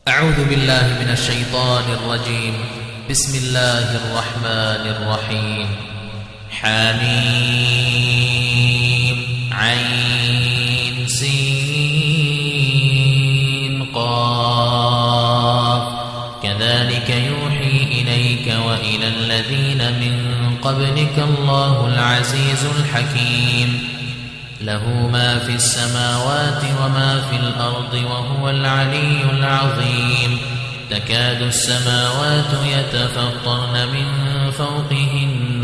أعوذ بالله من الشيطان الرجيم. بسم الله الرحمن الرحيم. حميم عين سين قاف كذلك يوحي إليك وإلى الذين من قبلك الله العزيز الحكيم له ما في السماوات وما في الأرض وهو العلي العظيم. تكاد السماوات يتفطرن من فوقهن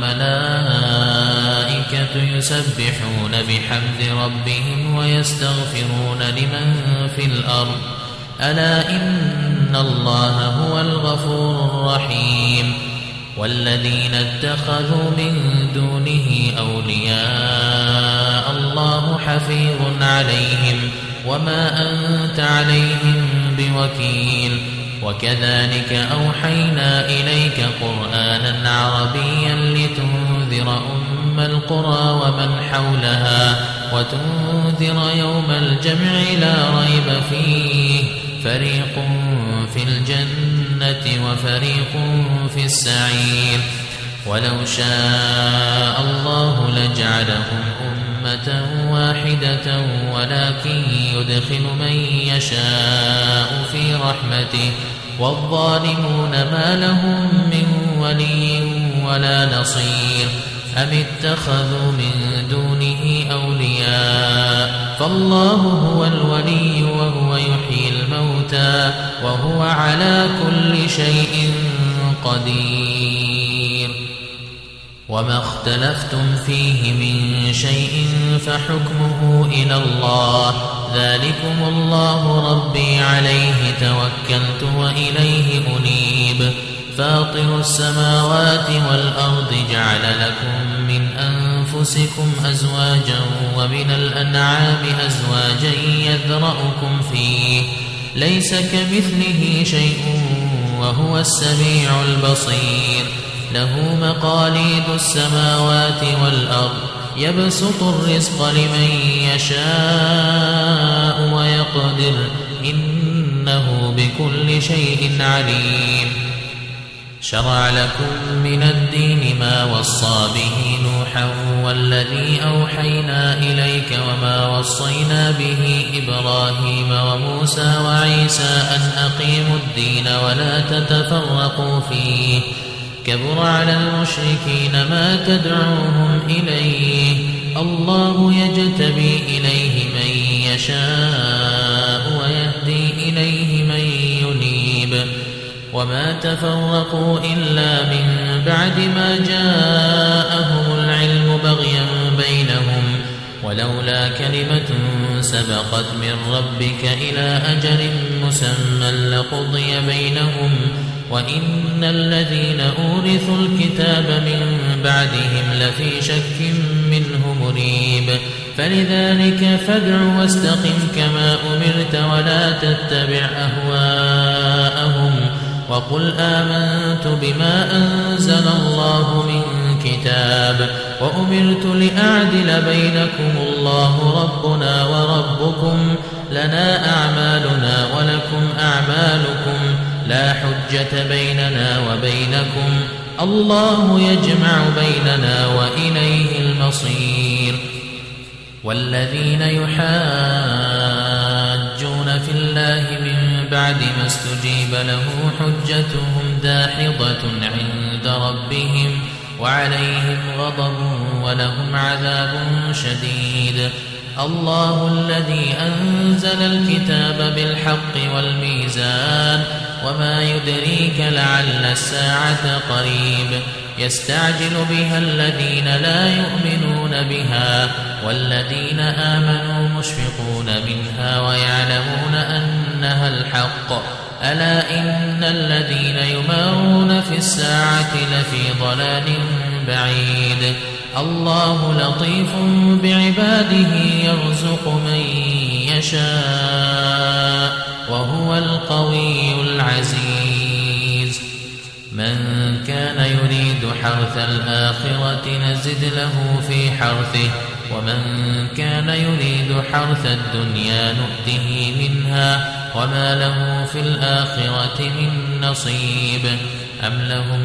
والملائكة يسبحون بحمد ربهم ويستغفرون لمن في الأرض ألا إن الله هو الغفور الرحيم. والذين اتخذوا من دونه أولياء الله حفيظ عليهم وما أنت عليهم بوكيل. وكذلك أوحينا إليك قرآنا عربيا لتنذر أم القرى ومن حولها وتنذر يوم الجمع لا ريب فيه فريق في الجنة وفريق في السعير. ولو شاء الله لجعلهم أمة واحدة ولكن يدخل من يشاء في رحمته والظالمون ما لهم من ولي ولا نصير. أم اتخذوا من دونه أولياء فالله هو الولي وهو يحيي الموتى وهو على كل شيء قدير. وما اختلفتم فيه من شيء فحكمه إلى الله ذلكم الله ربي عليه توكلت وإليه أنيب. فاطر السماوات والأرض جعل لكم من أنفسكم أزواجا ومن الأنعام أزواجا يذرأكم فيه ليس كمثله شيء وهو السميع البصير. له مقاليد السماوات والأرض يبسط الرزق لمن يشاء ويقدر إنه بكل شيء عليم. شرع لكم من الدين ما وصى به نوحا والذي أوحينا إليك وما وصينا به إبراهيم وموسى وعيسى أن أقيموا الدين ولا تتفرقوا فيه كبر على المشركين ما تدعوهم إليه الله يجتبي إليه من يشاء ويهدي إليه من ينيب. وما تفرقوا إلا من بعد ما جاءهم العلم بغيا بينهم ولولا كلمة سبقت من ربك إلى أجل مسمى لقضي بينهم وإن الذين أورثوا الكتاب من بعدهم لفي شك منه مريب. فلذلك فادع واستقم كما أمرت ولا تتبع أهواءهم وقل آمنت بما أنزل الله من كتاب وأمرت لأعدل بينكم الله ربنا وربكم لنا أعمالنا ولكم أعمالكم لا حجة بيننا وبينكم الله يجمع بيننا وإليه المصير. والذين يحاجون في الله من بعد ما استجيب له حجتهم داحضة عند ربهم وعليهم غضب ولهم عذاب شديد. الله الذي أنزل الكتاب بالحق والميزان وما يدريك لعل الساعة قريب. يستعجل بها الذين لا يؤمنون بها والذين آمنوا مشفقون منها ويعلمون أنها الحق ألا إن الذين يمارون في الساعة لفي ضلال بعيد. الله لطيف بعباده يرزق من يشاء وهو القوي العزيز. من كان يريد حرث الآخرة نزد له في حرثه ومن كان يريد حرث الدنيا نؤته منها وما له في الآخرة من نصيب أم لهم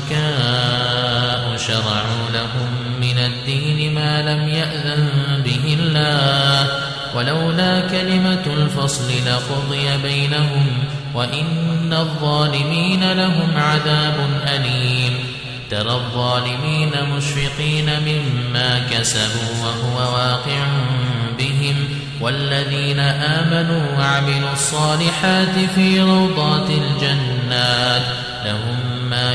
شركاء شرعوا لهم من الدين ما لم يأذن به الله ولولا كلمة الفصل لقضي بينهم وإن الظالمين لهم عذاب أليم ترى الظالمين مشفقين مما كسبوا وهو واقع بهم والذين آمنوا وعملوا الصالحات في روضات الجنات لهم ما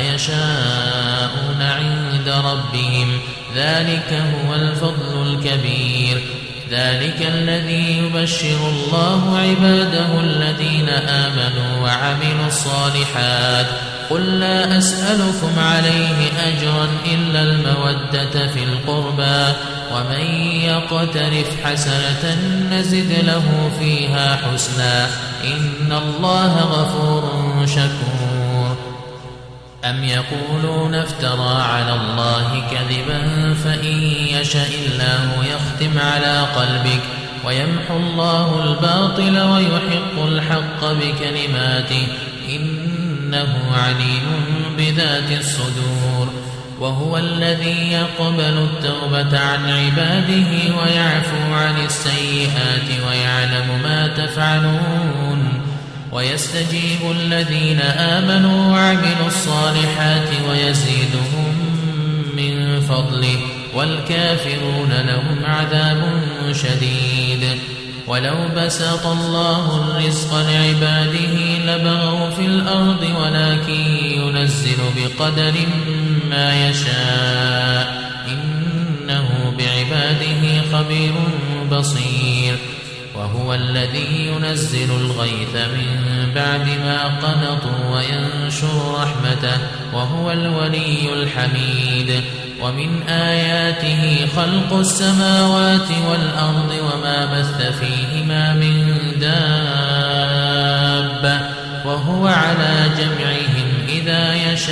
يشاءون عند ربهم ذلك هو الفضل الكبير ذلك الذي يبشر الله عباده الذين آمنوا وعملوا الصالحات قل لا أسألكم عليه أجرا إلا المودة في القربى ومن يقترف حسنة نزد له فيها حسنا إن الله غفور شكور أم يقولون افترى على الله كذبا فإن يشاء الله يختم على قلبك ويمحو الله الباطل ويحق الحق بكلماته إنه عليم بذات الصدور وهو الذي يقبل التوبة عن عباده ويعفو عن السيئات ويعلم ما تفعلون ويستجيب الذين آمنوا وعملوا الصالحات ويزيدهم من فضله والكافرون لهم عذاب شديد ولو بسط الله الرزق لعباده لبغوا في الأرض ولكن ينزل بقدر ما يشاء إنه بعباده خبير بصير وهو الذي ينزل الغيث من بعد ما قنطوا وينشر رحمته وهو الولي الحميد ومن آياته خلق السماوات والأرض وما بث فيهما من دابة وهو على جمعهم إذا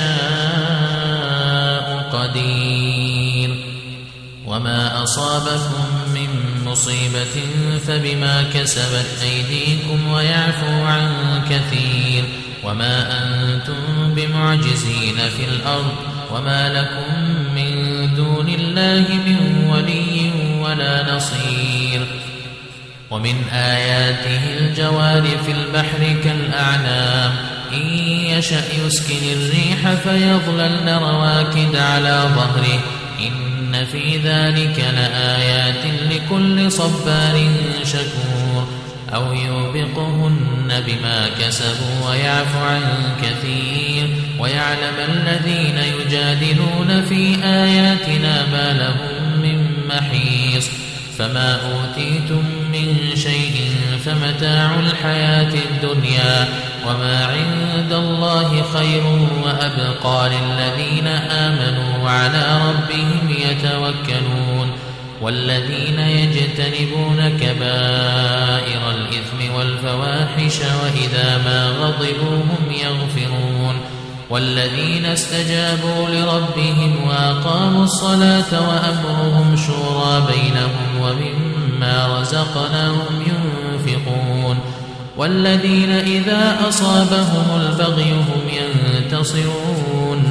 يشاء قدير وما أصابكم من مصيبة فبما كسبت أيديكم ويعفو عن كثير وما أنتم بمعجزين في الأرض وما لكم من دون الله من ولي ولا نصير ومن آياته الجوار في البحر كالأعلام إن يشأ يسكن الريح فيظللن رواكد على ظهره إن في ذلك لآيات لكل صبار شكور أو يوبقهن بما كسبوا ويعفو عن كثير ويعلم الذين يجادلون في آياتنا ما لهم من محيص فما أوتيتم من شيء فمتاع الحياة الدنيا وما عند الله خير وأبقى للذين آمنوا وعلى ربهم يتوكلون والذين يجتنبون كبائر الإثم والفواحش وإذا ما غضبوا هم يغفرون والذين استجابوا لربهم وأقاموا الصلاة وأمرهم شورى بينهم ومما رزقناهم ينفقون والذين إذا أصابهم البغي هم ينتصرون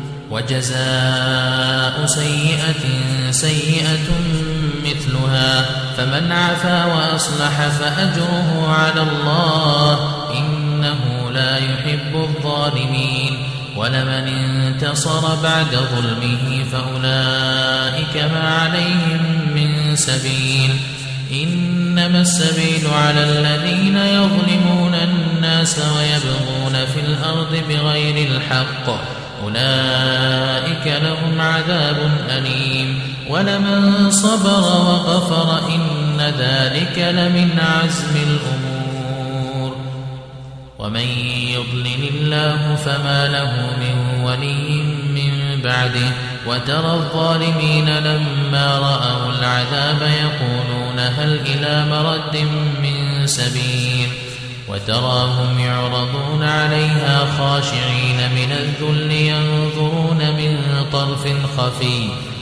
وجزاء سيئة سيئة مثلها فمن عفا وأصلح فأجره على الله إنه لا يحب الظالمين ولمن انتصر بعد ظلمه فأولئك ما عليهم من سبيل إنما السبيل على الذين يظلمون الناس ويبغون في الأرض بغير الحق أولئك لهم عذاب أليم ولمن صبر وغفر إن ذلك لمن عزم الأمور ومن يضلل الله فما له من ولي من بعده وترى الظالمين لما رأوا العذاب يقولون هل إلى مرد من سبيل وتراهم يعرضون عليها خاشعين من الذل ينظرون من طرف خفي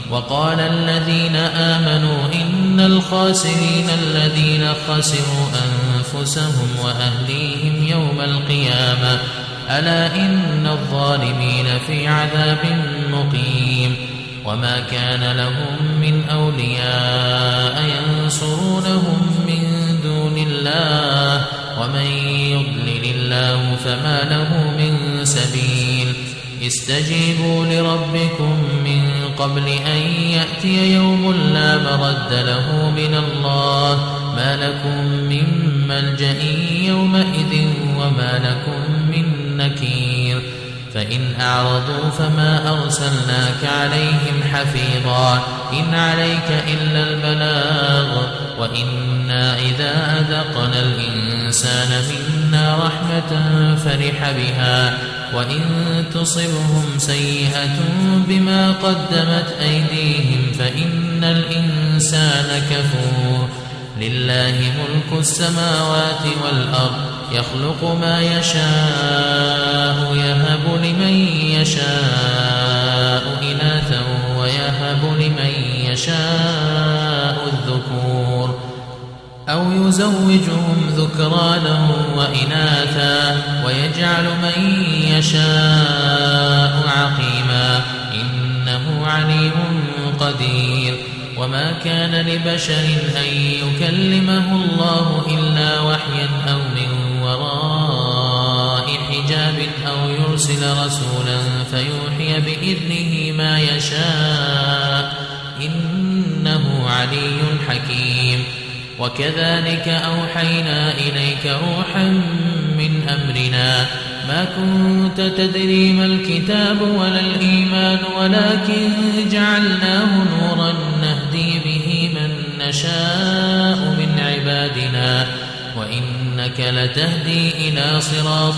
وقال الذين آمنوا إن الخاسرين الذين خسروا أنفسهم وأهليهم يوم القيامة ألا إن الظالمين في عذاب مقيم وما كان لهم من أولياء ينصرونهم من دون الله ومن يضلل الله فما له من سبيل استجيبوا لربكم من قبل أن يأتي يوم لا مرد له من الله ما لكم من ملجأ يومئذ وما لكم من نكير فإن أعرضوا فما أرسلناك عليهم حفيظا إن عليك إلا البلاغ وإنا إذا أذقنا الإنسان منا رحمة فرح بها وإن تصبهم سيئة بما قدمت أيديهم فإن الإنسان كفور لله ملك السماوات والأرض يخلق ما يشاء يهب لمن يشاء إناثا ويهب لمن يشاء الذكور أو يزوجهم ذكرانا وإناثا ويجعل من يشاء عقيما إنه عليم قدير وما كان لبشر أن يكلمه الله إلا وحيا أو من وراء حجاب أو يرسل رسولا فيوحي بإذنه ما يشاء إنه علي حكيم وكذلك أوحينا إليك روحا من أمرنا ما كنت تدري ما الكتاب ولا الإيمان ولكن جعلناه نورا نهدي به من نشاء من عبادنا وإنك لتهدي إلى صراط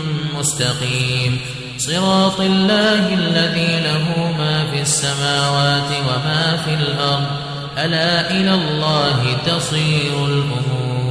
مستقيم صراط الله الذي له ما في السماوات وما في الأرض ألا إلى الله تصير الأمور